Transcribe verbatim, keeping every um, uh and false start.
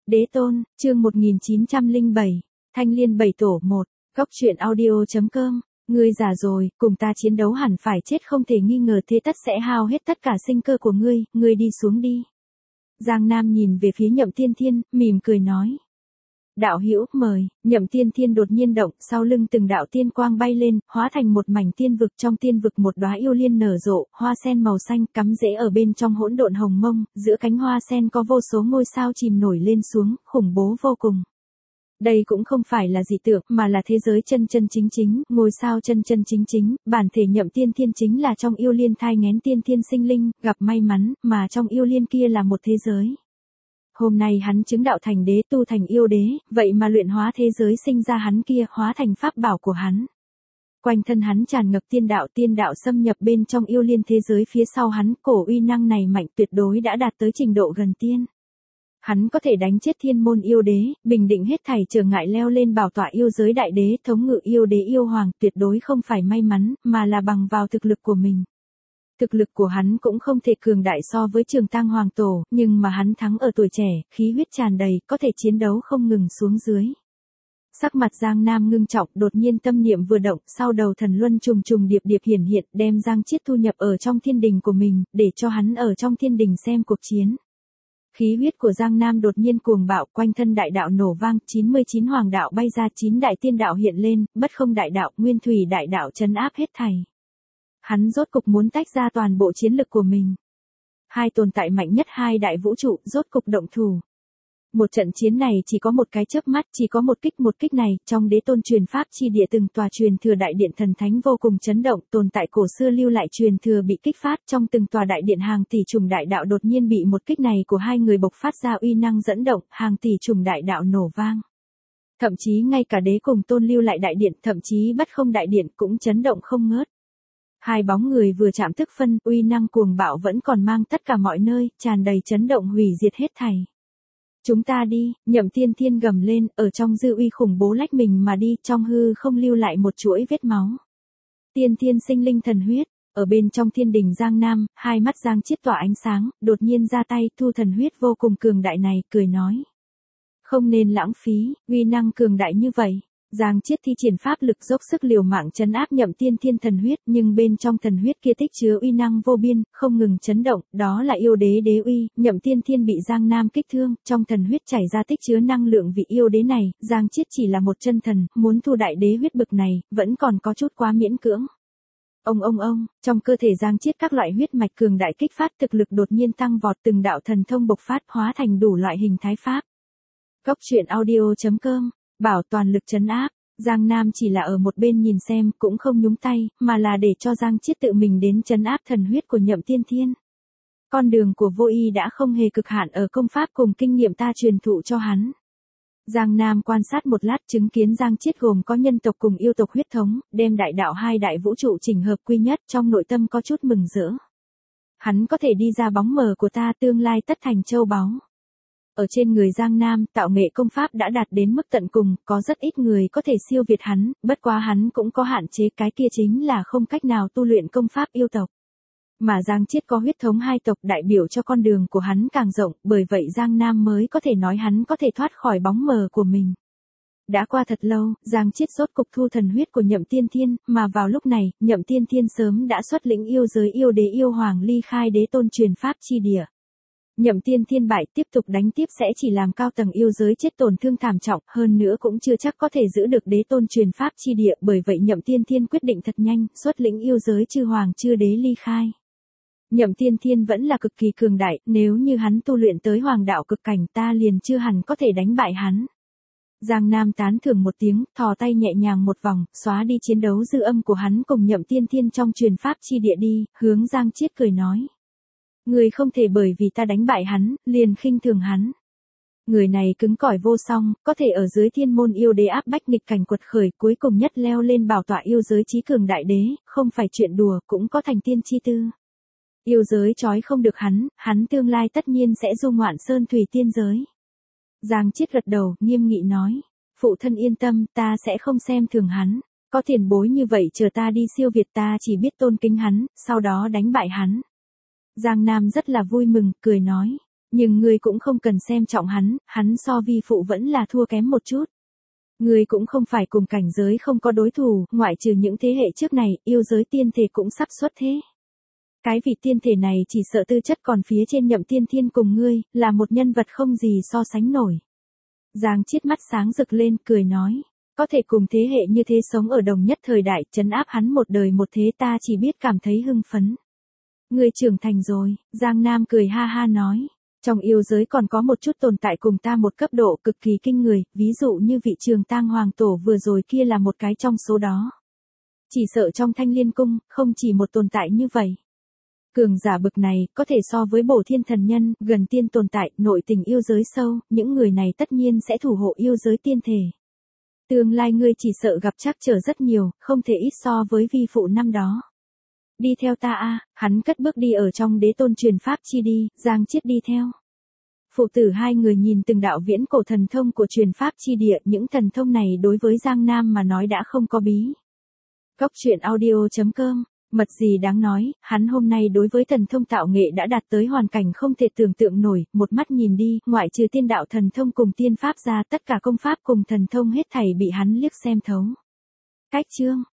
Đế tôn, chương một nghìn chín trăm lẻ bảy, Thanh Liên bảy tổ một, Góc truyện audio.com, ngươi già rồi, cùng ta chiến đấu hẳn phải chết không thể nghi ngờ thế tất sẽ hao hết tất cả sinh cơ của ngươi, ngươi đi xuống đi. Giang Nam nhìn về phía Nhậm Tiên Thiên, mỉm cười nói. Đạo hữu mời, Nhậm Tiên Thiên đột nhiên động, sau lưng từng đạo tiên quang bay lên, hóa thành một mảnh tiên vực, trong tiên vực một đóa yêu liên nở rộ, hoa sen màu xanh cắm rễ ở bên trong hỗn độn hồng mông, giữa cánh hoa sen có vô số ngôi sao chìm nổi lên xuống, khủng bố vô cùng. Đây cũng không phải là dị tượng, mà là thế giới chân chân chính chính, ngôi sao chân chân chính chính, bản thể Nhậm Tiên Thiên chính là trong yêu liên thai nghén tiên thiên sinh linh, gặp may mắn, mà trong yêu liên kia là một thế giới. Hôm nay hắn chứng đạo thành đế tu thành yêu đế, vậy mà luyện hóa thế giới sinh ra hắn kia hóa thành pháp bảo của hắn. Quanh thân hắn tràn ngập tiên đạo tiên đạo xâm nhập bên trong yêu liên thế giới phía sau hắn, cổ uy năng này mạnh tuyệt đối đã đạt tới trình độ gần tiên. Hắn có thể đánh chết thiên môn yêu đế, bình định hết thảy trở ngại leo lên bảo tọa yêu giới đại đế thống ngự yêu đế yêu hoàng, tuyệt đối không phải may mắn, mà là bằng vào thực lực của mình. Thực lực của hắn cũng không thể cường đại so với Trường Tang Hoàng Tổ, nhưng mà hắn thắng ở tuổi trẻ, khí huyết tràn đầy, có thể chiến đấu không ngừng xuống dưới. Sắc mặt Giang Nam ngưng trọng, đột nhiên tâm niệm vừa động, sau đầu thần luân trùng trùng điệp điệp hiển hiện, đem Giang Chiết thu nhập ở trong thiên đình của mình, để cho hắn ở trong thiên đình xem cuộc chiến. Khí huyết của Giang Nam đột nhiên cuồng bạo, quanh thân đại đạo nổ vang, chín mươi chín hoàng đạo bay ra, chín đại tiên đạo hiện lên, bất không đại đạo, nguyên thủy đại đạo trấn áp hết thảy. Hắn rốt cục muốn tách ra toàn bộ chiến lực của mình. Hai tồn tại mạnh nhất hai đại vũ trụ, rốt cục động thủ. Một trận chiến này chỉ có một cái chớp mắt, chỉ có một kích một kích này, trong đế tôn truyền pháp chi địa từng tòa truyền thừa đại điện thần thánh vô cùng chấn động, tồn tại cổ xưa lưu lại truyền thừa bị kích phát, trong từng tòa đại điện hàng tỷ trùng đại đạo đột nhiên bị một kích này của hai người bộc phát ra uy năng dẫn động, hàng tỷ trùng đại đạo nổ vang. Thậm chí ngay cả đế cùng tôn lưu lại đại điện, thậm chí bất không đại điện cũng chấn động không ngớt. Hai bóng người vừa chạm tức phân, uy năng cuồng bạo vẫn còn mang tất cả mọi nơi, tràn đầy chấn động hủy diệt hết thảy. Chúng ta đi, Nhậm Tiên Thiên gầm lên, ở trong dư uy khủng bố lách mình mà đi, trong hư không lưu lại một chuỗi vết máu. Tiên Thiên sinh linh thần huyết, ở bên trong thiên đình Giang Nam, hai mắt Giang Chiết tỏa ánh sáng, đột nhiên ra tay thu thần huyết vô cùng cường đại này, cười nói. Không nên lãng phí, uy năng cường đại như vậy. Giang Chiết thi triển pháp lực dốc sức liều mạng trấn áp Nhậm Tiên Thiên thần huyết, nhưng bên trong thần huyết kia tích chứa uy năng vô biên, không ngừng chấn động, đó là yêu đế đế uy, Nhậm Tiên Thiên bị Giang Nam kích thương, trong thần huyết chảy ra tích chứa năng lượng vị yêu đế này, Giang Chiết chỉ là một chân thần, muốn thu đại đế huyết bực này, vẫn còn có chút quá miễn cưỡng. Ông ông ông, trong cơ thể Giang Chiết các loại huyết mạch cường đại kích phát thực lực đột nhiên tăng vọt, từng đạo thần thông bộc phát hóa thành đủ loại hình thái pháp. Góc truyện audio.com, bảo toàn lực trấn áp. Giang Nam chỉ là ở một bên nhìn xem, cũng không nhúng tay, mà là để cho Giang Chiết tự mình đến trấn áp thần huyết của Nhậm Tiên Thiên. Con đường của vô y đã không hề cực hạn ở công pháp cùng kinh nghiệm ta truyền thụ cho hắn. Giang Nam quan sát một lát, chứng kiến Giang Chiết gồm có nhân tộc cùng yêu tộc huyết thống, đem đại đạo hai đại vũ trụ chỉnh hợp quy nhất, trong nội tâm có chút mừng rỡ. Hắn có thể đi ra bóng mờ của ta, tương lai tất thành châu báu. Ở trên người Giang Nam, tạo nghệ công pháp đã đạt đến mức tận cùng, có rất ít người có thể siêu việt hắn, bất quá hắn cũng có hạn chế, cái kia chính là không cách nào tu luyện công pháp yêu tộc. Mà Giang Chiết có huyết thống hai tộc, đại biểu cho con đường của hắn càng rộng, bởi vậy Giang Nam mới có thể nói hắn có thể thoát khỏi bóng mờ của mình. Đã qua thật lâu, Giang Chiết rốt cục thu thần huyết của Nhậm Tiên Thiên, mà vào lúc này, Nhậm Tiên Thiên sớm đã xuất lĩnh yêu giới yêu đế yêu hoàng ly khai đế tôn truyền pháp chi địa. Nhậm Tiên Thiên bại, tiếp tục đánh tiếp sẽ chỉ làm cao tầng yêu giới chết tổn thương thảm trọng, hơn nữa cũng chưa chắc có thể giữ được đế tôn truyền pháp chi địa, bởi vậy Nhậm Tiên Thiên quyết định thật nhanh, xuất lĩnh yêu giới chư hoàng chư đế ly khai. Nhậm Tiên Thiên vẫn là cực kỳ cường đại, nếu như hắn tu luyện tới hoàng đạo cực cảnh ta liền chưa hẳn có thể đánh bại hắn. Giang Nam tán thưởng một tiếng, thò tay nhẹ nhàng một vòng, xóa đi chiến đấu dư âm của hắn cùng Nhậm Tiên Thiên trong truyền pháp chi địa đi, hướng Giang Chiết cười nói. Người không thể bởi vì ta đánh bại hắn, liền khinh thường hắn. Người này cứng cỏi vô song, có thể ở dưới thiên môn yêu đế áp bách nghịch cảnh quật khởi, cuối cùng nhất leo lên bảo tọa yêu giới chí cường đại đế, không phải chuyện đùa, cũng có thành tiên chi tư. Yêu giới trói không được hắn, hắn tương lai tất nhiên sẽ du ngoạn sơn thủy tiên giới. Giang Chiết gật đầu, nghiêm nghị nói, phụ thân yên tâm, ta sẽ không xem thường hắn, có tiền bối như vậy chờ ta đi siêu việt, ta chỉ biết tôn kính hắn, sau đó đánh bại hắn. Giang Nam rất là vui mừng, cười nói, Nhưng ngươi cũng không cần xem trọng hắn, hắn so vi phụ vẫn là thua kém một chút. Ngươi cũng không phải cùng cảnh giới không có đối thủ, ngoại trừ những thế hệ trước này, yêu giới tiên thể cũng sắp xuất thế. Cái vị tiên thể này chỉ sợ tư chất còn phía trên Nhậm Tiên Thiên cùng ngươi, là một nhân vật không gì so sánh nổi. Giang Chiết mắt sáng rực lên, cười nói, có thể cùng thế hệ như thế sống ở đồng nhất thời đại, trấn áp hắn một đời một thế ta chỉ biết cảm thấy hưng phấn. Ngươi trưởng thành rồi, Giang Nam cười ha ha nói. Trong yêu giới còn có một chút tồn tại cùng ta một cấp độ cực kỳ kinh người, ví dụ như vị Trường Tang Hoàng Tổ vừa rồi kia là một cái trong số đó. Chỉ sợ trong Thanh Liên Cung, không chỉ một tồn tại như vậy. Cường giả bực này, có thể so với bổ thiên thần nhân, gần tiên tồn tại, nội tình yêu giới sâu, những người này tất nhiên sẽ thủ hộ yêu giới tiên thể. Tương lai ngươi chỉ sợ gặp trắc trở rất nhiều, không thể ít so với vi phụ năm đó. Đi theo ta a, hắn cất bước đi ở trong đế tôn truyền pháp chi đi, Giang Chiết đi theo. Phụ tử hai người nhìn từng đạo viễn cổ thần thông của truyền pháp chi địa, những thần thông này đối với Giang Nam mà nói đã không có bí. Góc truyện audio chấm com, mật gì đáng nói, hắn hôm nay đối với thần thông tạo nghệ đã đạt tới hoàn cảnh không thể tưởng tượng nổi, một mắt nhìn đi, ngoại trừ tiên đạo thần thông cùng tiên pháp ra tất cả công pháp cùng thần thông hết thảy bị hắn liếc xem thấu. Cách chương